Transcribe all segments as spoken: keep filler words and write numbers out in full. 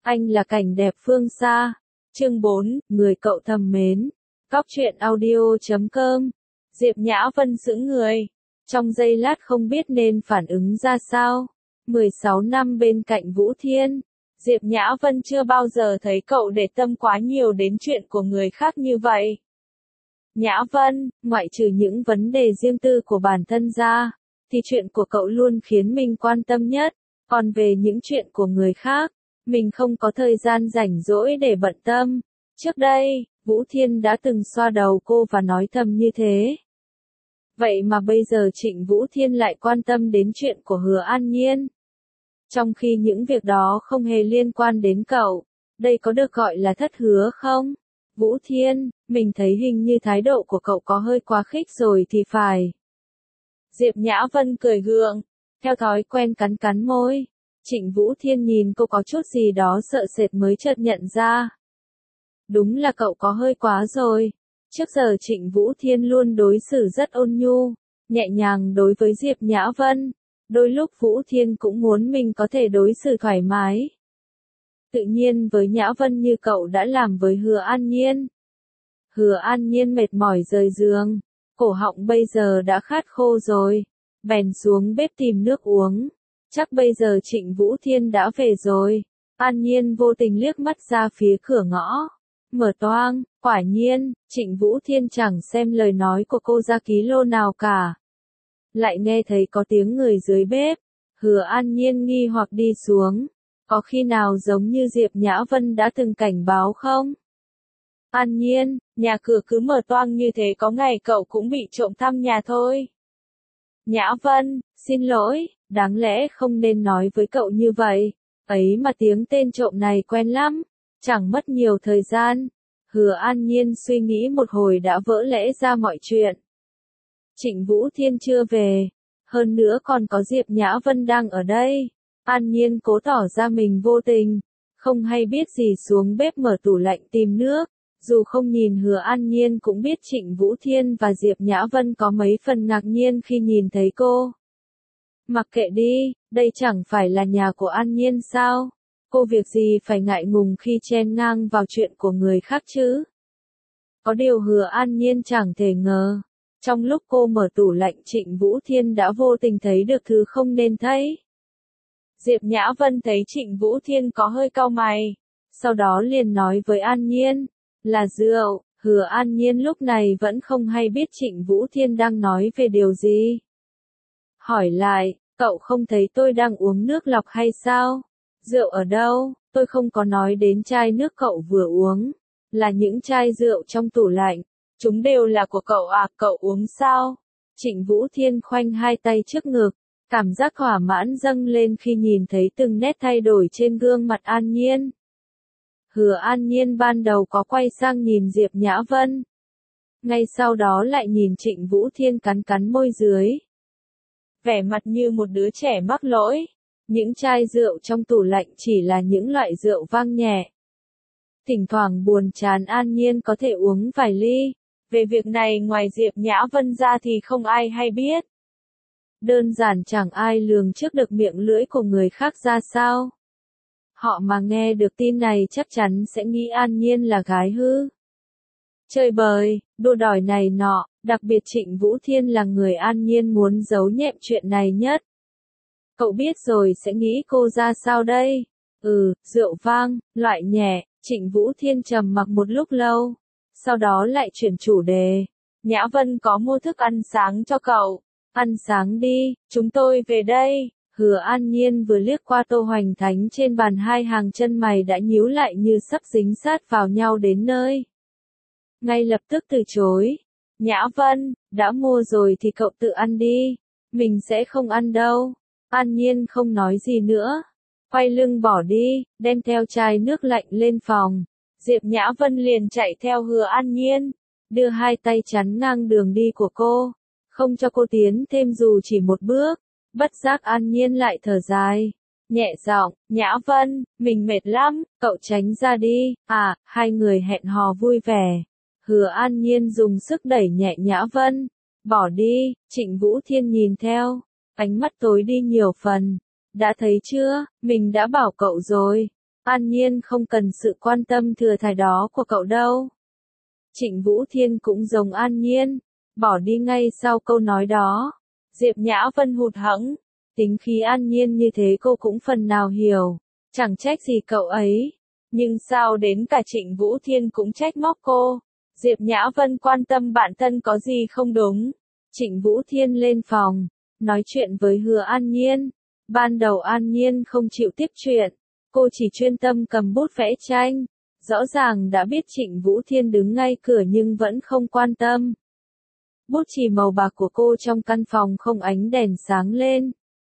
Anh là cảnh đẹp phương xa. Chương bốn, người cậu thầm mến. Cóc truyện audio chấm com. Diệp Nhã Vân sững người. Trong giây lát không biết nên phản ứng ra sao. mười sáu năm bên cạnh Vũ Thiên. Diệp Nhã Vân chưa bao giờ thấy cậu để tâm quá nhiều đến chuyện của người khác như vậy. Nhã Vân, ngoại trừ những vấn đề riêng tư của bản thân ra, thì chuyện của cậu luôn khiến mình quan tâm nhất. Còn về những chuyện của người khác, mình không có thời gian rảnh rỗi để bận tâm. Trước đây, Vũ Thiên đã từng xoa đầu cô và nói thầm như thế. Vậy mà bây giờ Trịnh Vũ Thiên lại quan tâm đến chuyện của Hứa An Nhiên. Trong khi những việc đó không hề liên quan đến cậu, đây có được gọi là thất hứa không? Vũ Thiên, mình thấy hình như thái độ của cậu có hơi quá khích rồi thì phải. Diệp Nhã Vân cười gượng, theo thói quen cắn cắn môi. Trịnh Vũ Thiên nhìn cô có chút gì đó sợ sệt mới chợt nhận ra. Đúng là cậu có hơi quá rồi. Trước giờ Trịnh Vũ Thiên luôn đối xử rất ôn nhu, nhẹ nhàng đối với Diệp Nhã Vân. Đôi lúc Vũ Thiên cũng muốn mình có thể đối xử thoải mái. Tự nhiên với Nhã Vân như cậu đã làm với Hứa An Nhiên. Hứa An Nhiên mệt mỏi rời giường, cổ họng bây giờ đã khát khô rồi, bèn xuống bếp tìm nước uống. Chắc bây giờ Trịnh Vũ Thiên đã về rồi. An Nhiên vô tình liếc mắt ra phía cửa ngõ. Mở toang, quả nhiên, Trịnh Vũ Thiên chẳng xem lời nói của cô ra ký lô nào cả. Lại nghe thấy có tiếng người dưới bếp. Hứa An Nhiên nghi hoặc đi xuống. Có khi nào giống như Diệp Nhã Vân đã từng cảnh báo không? An Nhiên, nhà cửa cứ mở toang như thế có ngày cậu cũng bị trộm thăm nhà thôi. Nhã Vân, xin lỗi, đáng lẽ không nên nói với cậu như vậy. Ấy mà tiếng tên trộm này quen lắm. Chẳng mất nhiều thời gian. Hứa An Nhiên suy nghĩ một hồi đã vỡ lẽ ra mọi chuyện. Trịnh Vũ Thiên chưa về. Hơn nữa còn có Diệp Nhã Vân đang ở đây. An Nhiên cố tỏ ra mình vô tình. Không hay biết gì xuống bếp mở tủ lạnh tìm nước. Dù không nhìn Hứa An Nhiên cũng biết Trịnh Vũ Thiên và Diệp Nhã Vân có mấy phần ngạc nhiên khi nhìn thấy cô. Mặc kệ đi, đây chẳng phải là nhà của An Nhiên sao? Cô việc gì phải ngại ngùng khi chen ngang vào chuyện của người khác chứ? Có điều Hứa An Nhiên chẳng thể ngờ. Trong lúc cô mở tủ lạnh Trịnh Vũ Thiên đã vô tình thấy được thứ không nên thấy. Diệp Nhã Vân thấy Trịnh Vũ Thiên có hơi cau mày. Sau đó liền nói với An Nhiên. Là rượu. Hứa An Nhiên lúc này vẫn không hay biết Trịnh Vũ Thiên đang nói về điều gì. Hỏi lại, cậu không thấy tôi đang uống nước lọc hay sao? Rượu ở đâu? Tôi không có nói đến chai nước cậu vừa uống. Là những chai rượu trong tủ lạnh. Chúng đều là của cậu à, cậu uống sao? Trịnh Vũ Thiên khoanh hai tay trước ngực. Cảm giác thỏa mãn dâng lên khi nhìn thấy từng nét thay đổi trên gương mặt An Nhiên. Hứa An Nhiên ban đầu có quay sang nhìn Diệp Nhã Vân. Ngay sau đó lại nhìn Trịnh Vũ Thiên cắn cắn môi dưới. Vẻ mặt như một đứa trẻ mắc lỗi. Những chai rượu trong tủ lạnh chỉ là những loại rượu vang nhẹ. Thỉnh thoảng buồn chán An Nhiên có thể uống vài ly. Về việc này ngoài Diệp Nhã Vân ra thì không ai hay biết. Đơn giản chẳng ai lường trước được miệng lưỡi của người khác ra sao. Họ mà nghe được tin này chắc chắn sẽ nghĩ An Nhiên là gái hư. Chơi bời, đua đòi này nọ, đặc biệt Trịnh Vũ Thiên là người An Nhiên muốn giấu nhẹm chuyện này nhất. Cậu biết rồi sẽ nghĩ cô ra sao đây? Ừ, rượu vang, loại nhẹ. Trịnh Vũ Thiên trầm mặc một lúc lâu. Sau đó lại chuyển chủ đề. Nhã Vân có mua thức ăn sáng cho cậu. Ăn sáng đi, chúng tôi về đây. Hứa An Nhiên vừa liếc qua Tô Hoành Thánh trên bàn, hai hàng chân mày đã nhíu lại như sắp dính sát vào nhau đến nơi. Ngay lập tức từ chối. Nhã Vân, đã mua rồi thì cậu tự ăn đi. Mình sẽ không ăn đâu. An Nhiên không nói gì nữa. Quay lưng bỏ đi, đem theo chai nước lạnh lên phòng. Diệp Nhã Vân liền chạy theo Hứa An Nhiên. Đưa hai tay chắn ngang đường đi của cô. Không cho cô tiến thêm dù chỉ một bước. Bất giác An Nhiên lại thở dài. Nhẹ giọng, Nhã Vân, mình mệt lắm, cậu tránh ra đi. À, hai người hẹn hò vui vẻ. Hứa An Nhiên dùng sức đẩy nhẹ Nhã Vân. Bỏ đi, Trịnh Vũ Thiên nhìn theo. Ánh mắt tối đi nhiều phần. Đã thấy chưa, mình đã bảo cậu rồi. An Nhiên không cần sự quan tâm thừa thải đó của cậu đâu. Trịnh Vũ Thiên cũng giống An Nhiên, bỏ đi ngay sau câu nói đó. Diệp Nhã Vân hụt hẫng, tính khí An Nhiên như thế cô cũng phần nào hiểu, chẳng trách gì cậu ấy. Nhưng sao đến cả Trịnh Vũ Thiên cũng trách móc cô? Diệp Nhã Vân quan tâm bản thân có gì không đúng? Trịnh Vũ Thiên lên phòng, nói chuyện với Hứa An Nhiên. Ban đầu An Nhiên không chịu tiếp chuyện, cô chỉ chuyên tâm cầm bút vẽ tranh. Rõ ràng đã biết Trịnh Vũ Thiên đứng ngay cửa nhưng vẫn không quan tâm. Bút chì màu bạc của cô trong căn phòng không ánh đèn sáng lên.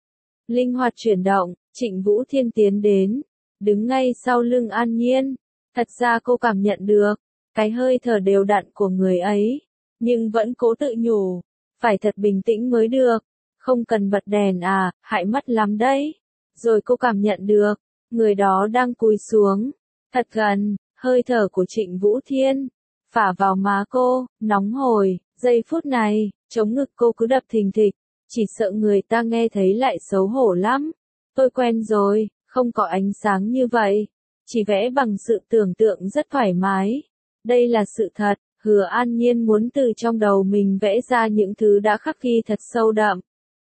Linh hoạt chuyển động, Trịnh Vũ Thiên tiến đến, đứng ngay sau lưng An Nhiên. Thật ra cô cảm nhận được cái hơi thở đều đặn của người ấy, nhưng vẫn cố tự nhủ, phải thật bình tĩnh mới được, không cần bật đèn à, hại mắt lắm đấy. Rồi cô cảm nhận được, người đó đang cúi xuống, thật gần, hơi thở của Trịnh Vũ Thiên phả vào má cô, nóng hổi. Giây phút này, chống ngực cô cứ đập thình thịch, chỉ sợ người ta nghe thấy lại xấu hổ lắm. Tôi quen rồi, không có ánh sáng như vậy, chỉ vẽ bằng sự tưởng tượng rất thoải mái. Đây là sự thật, Hứa An Nhiên muốn từ trong đầu mình vẽ ra những thứ đã khắc ghi thật sâu đậm.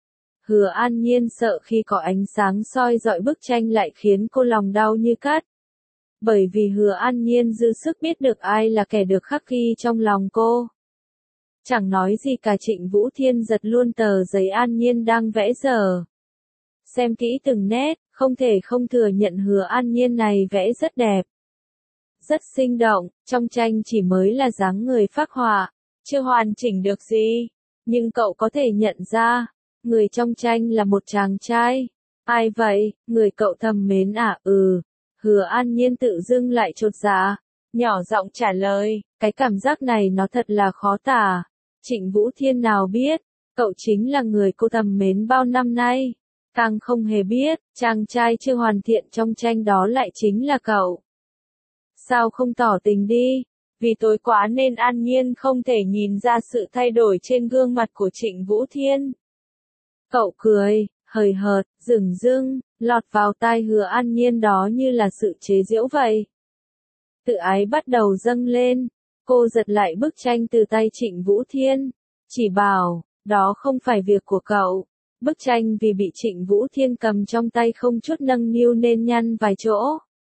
Hứa An Nhiên sợ khi có ánh sáng soi dọi bức tranh lại khiến cô lòng đau như cắt. Bởi vì Hứa An Nhiên dư sức biết được ai là kẻ được khắc ghi trong lòng cô. Chẳng nói gì cả, Trịnh Vũ Thiên giật luôn tờ giấy An Nhiên đang vẽ dở. Xem kỹ từng nét, không thể không thừa nhận Hứa An Nhiên này vẽ rất đẹp. Rất sinh động, trong tranh chỉ mới là dáng người phác họa, chưa hoàn chỉnh được gì. Nhưng cậu có thể nhận ra, người trong tranh là một chàng trai. Ai vậy, người cậu thầm mến à? Ừ. Hứa An Nhiên tự dưng lại chột dạ, nhỏ giọng trả lời, cái cảm giác này nó thật là khó tả. Trịnh Vũ Thiên nào biết, cậu chính là người cô thầm mến bao năm nay. Càng không hề biết, chàng trai chưa hoàn thiện trong tranh đó lại chính là cậu. Sao không tỏ tình đi? Vì tối quá nên An Nhiên không thể nhìn ra sự thay đổi trên gương mặt của Trịnh Vũ Thiên. Cậu cười, hời hợt, dửng dưng, lọt vào tai Hứa An Nhiên đó như là sự chế giễu vậy. Tự ái bắt đầu dâng lên, cô giật lại bức tranh từ tay Trịnh Vũ Thiên, chỉ bảo, đó không phải việc của cậu. Bức tranh vì bị Trịnh Vũ Thiên cầm trong tay không chút nâng niu nên nhăn vài chỗ,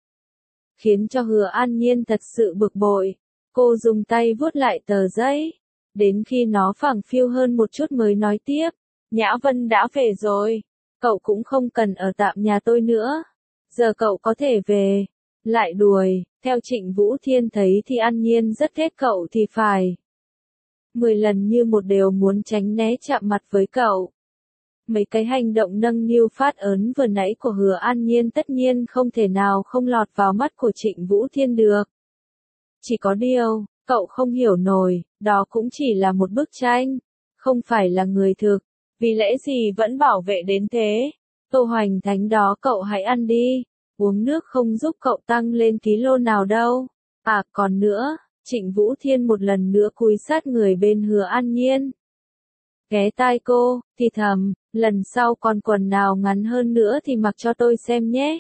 khiến cho Hứa An Nhiên thật sự bực bội. Cô dùng tay vuốt lại tờ giấy, đến khi nó phẳng phiu hơn một chút mới nói tiếp, Nhã Vân đã về rồi, cậu cũng không cần ở tạm nhà tôi nữa, giờ cậu có thể về. Lại đuổi, theo Trịnh Vũ Thiên thấy thì An Nhiên rất ghét cậu thì phải. Mười lần như một đều muốn tránh né chạm mặt với cậu. Mấy cái hành động nâng niu phát ớn vừa nãy của Hứa An Nhiên tất nhiên không thể nào không lọt vào mắt của Trịnh Vũ Thiên được. Chỉ có điều, cậu không hiểu nổi, đó cũng chỉ là một bức tranh, không phải là người thực, vì lẽ gì vẫn bảo vệ đến thế. Tô Hoành Thánh đó cậu hãy ăn đi, uống nước không giúp cậu tăng lên ký-lô nào đâu. À còn nữa, Trịnh Vũ Thiên một lần nữa cúi sát người bên Hứa An Nhiên. Ghé tai cô, thì thầm, lần sau còn quần nào ngắn hơn nữa thì mặc cho tôi xem nhé.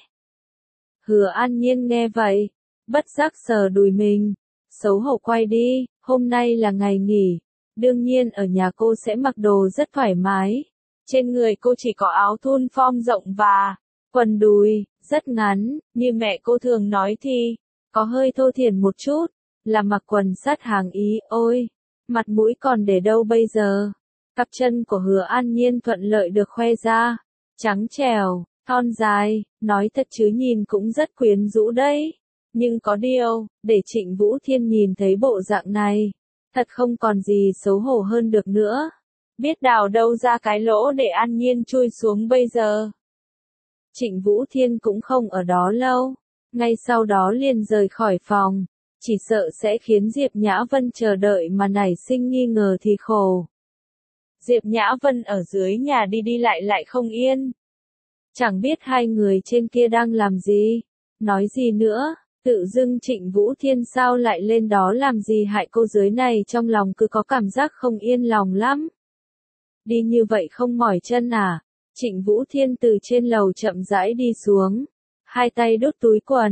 Hứa An Nhiên nghe vậy, bất giác sờ đùi mình, xấu hổ quay đi, hôm nay là ngày nghỉ, đương nhiên ở nhà cô sẽ mặc đồ rất thoải mái. Trên người cô chỉ có áo thun form rộng và quần đùi, rất ngắn, như mẹ cô thường nói thì, có hơi thô thiển một chút, là mặc quần sát hàng Ý, ôi, mặt mũi còn để đâu bây giờ. Cặp chân của Hứa An Nhiên thuận lợi được khoe ra, trắng trẻo, thon dài, nói thật chứ nhìn cũng rất quyến rũ đấy. Nhưng có điều, để Trịnh Vũ Thiên nhìn thấy bộ dạng này, thật không còn gì xấu hổ hơn được nữa. Biết đào đâu ra cái lỗ để An Nhiên chui xuống bây giờ. Trịnh Vũ Thiên cũng không ở đó lâu, ngay sau đó liền rời khỏi phòng, chỉ sợ sẽ khiến Diệp Nhã Vân chờ đợi mà nảy sinh nghi ngờ thì khổ. Diệp Nhã Vân ở dưới nhà đi đi lại lại không yên. Chẳng biết hai người trên kia đang làm gì, nói gì nữa, tự dưng Trịnh Vũ Thiên sao lại lên đó làm gì hại cô dưới này, trong lòng cứ có cảm giác không yên lòng lắm. Đi như vậy không mỏi chân à? Trịnh Vũ Thiên từ trên lầu chậm rãi đi xuống, hai tay đút túi quần,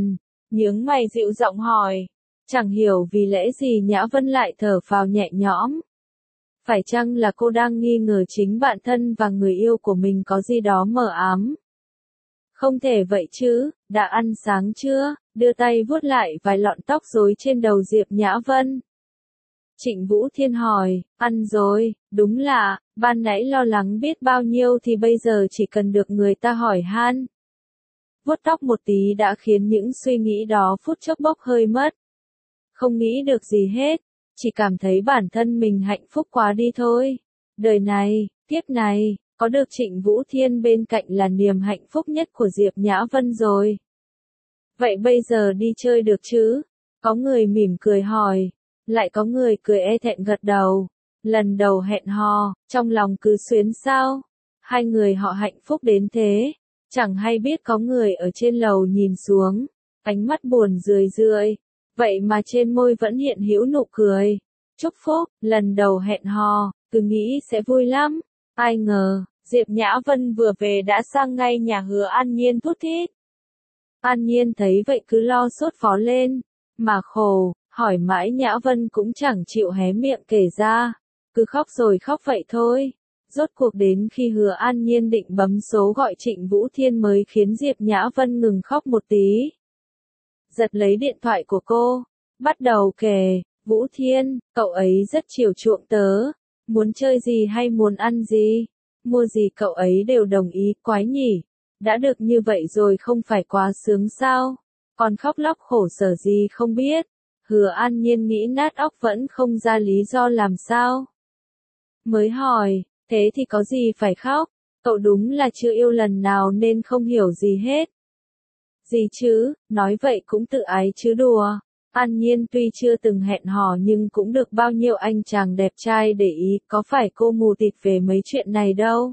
nhướng mày dịu giọng hỏi. Chẳng hiểu vì lẽ gì Nhã Vân lại thở phào nhẹ nhõm. Phải chăng là cô đang nghi ngờ chính bản thân và người yêu của mình có gì đó mờ ám? Không thể vậy chứ, đã ăn sáng chưa? Đưa tay vuốt lại vài lọn tóc rối trên đầu Diệp Nhã Vân. Trịnh Vũ Thiên hỏi, ăn rồi, đúng là, ban nãy lo lắng biết bao nhiêu thì bây giờ chỉ cần được người ta hỏi han. Vuốt tóc một tí đã khiến những suy nghĩ đó phút chốc bốc hơi mất. Không nghĩ được gì hết, chỉ cảm thấy bản thân mình hạnh phúc quá đi thôi. Đời này, kiếp này, có được Trịnh Vũ Thiên bên cạnh là niềm hạnh phúc nhất của Diệp Nhã Vân rồi. Vậy bây giờ đi chơi được chứ? Có người mỉm cười hỏi, lại có người cười e thẹn gật đầu. Lần đầu hẹn hò, trong lòng cứ xuyến sao? Hai người họ hạnh phúc đến thế, chẳng hay biết có người ở trên lầu nhìn xuống, ánh mắt buồn rười rượi, vậy mà trên môi vẫn hiện hữu nụ cười. Chúc phúc, lần đầu hẹn hò, cứ nghĩ sẽ vui lắm. Ai ngờ, Diệp Nhã Vân vừa về đã sang ngay nhà Hứa An Nhiên thút thít. An Nhiên thấy vậy cứ lo sốt phó lên, mà khổ, hỏi mãi Nhã Vân cũng chẳng chịu hé miệng kể ra, cứ khóc rồi khóc vậy thôi. Rốt cuộc đến khi Hứa An Nhiên định bấm số gọi Trịnh Vũ Thiên mới khiến Diệp Nhã Vân ngừng khóc một tí. Giật lấy điện thoại của cô, bắt đầu kể, Vũ Thiên, cậu ấy rất chiều chuộng tớ, muốn chơi gì hay muốn ăn gì, mua gì cậu ấy đều đồng ý, quái nhỉ, đã được như vậy rồi không phải quá sướng sao, còn khóc lóc khổ sở gì không biết. Hứa An Nhiên nghĩ nát óc vẫn không ra lý do làm sao. Mới hỏi, thế thì có gì phải khóc, cậu đúng là chưa yêu lần nào nên không hiểu gì hết. Gì chứ, nói vậy cũng tự ái chứ đùa. An Nhiên tuy chưa từng hẹn hò nhưng cũng được bao nhiêu anh chàng đẹp trai để ý, có phải cô mù tịt về mấy chuyện này đâu.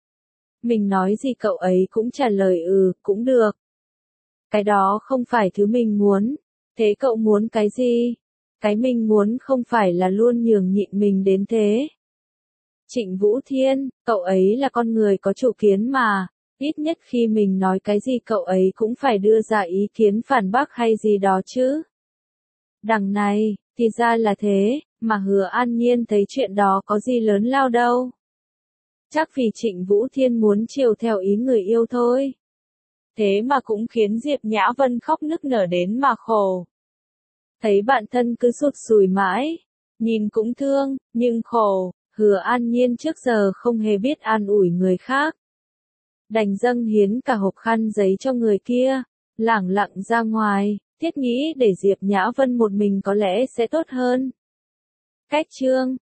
Mình nói gì cậu ấy cũng trả lời ừ, cũng được. Cái đó không phải thứ mình muốn. Thế cậu muốn cái gì? Cái mình muốn không phải là luôn nhường nhịn mình đến thế. Trịnh Vũ Thiên, cậu ấy là con người có chủ kiến mà, ít nhất khi mình nói cái gì cậu ấy cũng phải đưa ra ý kiến phản bác hay gì đó chứ. Đằng này, thì ra là thế, mà Hứa An Nhiên thấy chuyện đó có gì lớn lao đâu. Chắc vì Trịnh Vũ Thiên muốn chiều theo ý người yêu thôi. Thế mà cũng khiến Diệp Nhã Vân khóc nức nở đến mà khổ. Thấy bạn thân cứ sụt sùi mãi, nhìn cũng thương, nhưng khổ, Hứa An Nhiên trước giờ không hề biết an ủi người khác. Đành dâng hiến cả hộp khăn giấy cho người kia, lẳng lặng ra ngoài, thiết nghĩ để Diệp Nhã Vân một mình có lẽ sẽ tốt hơn. Cách chương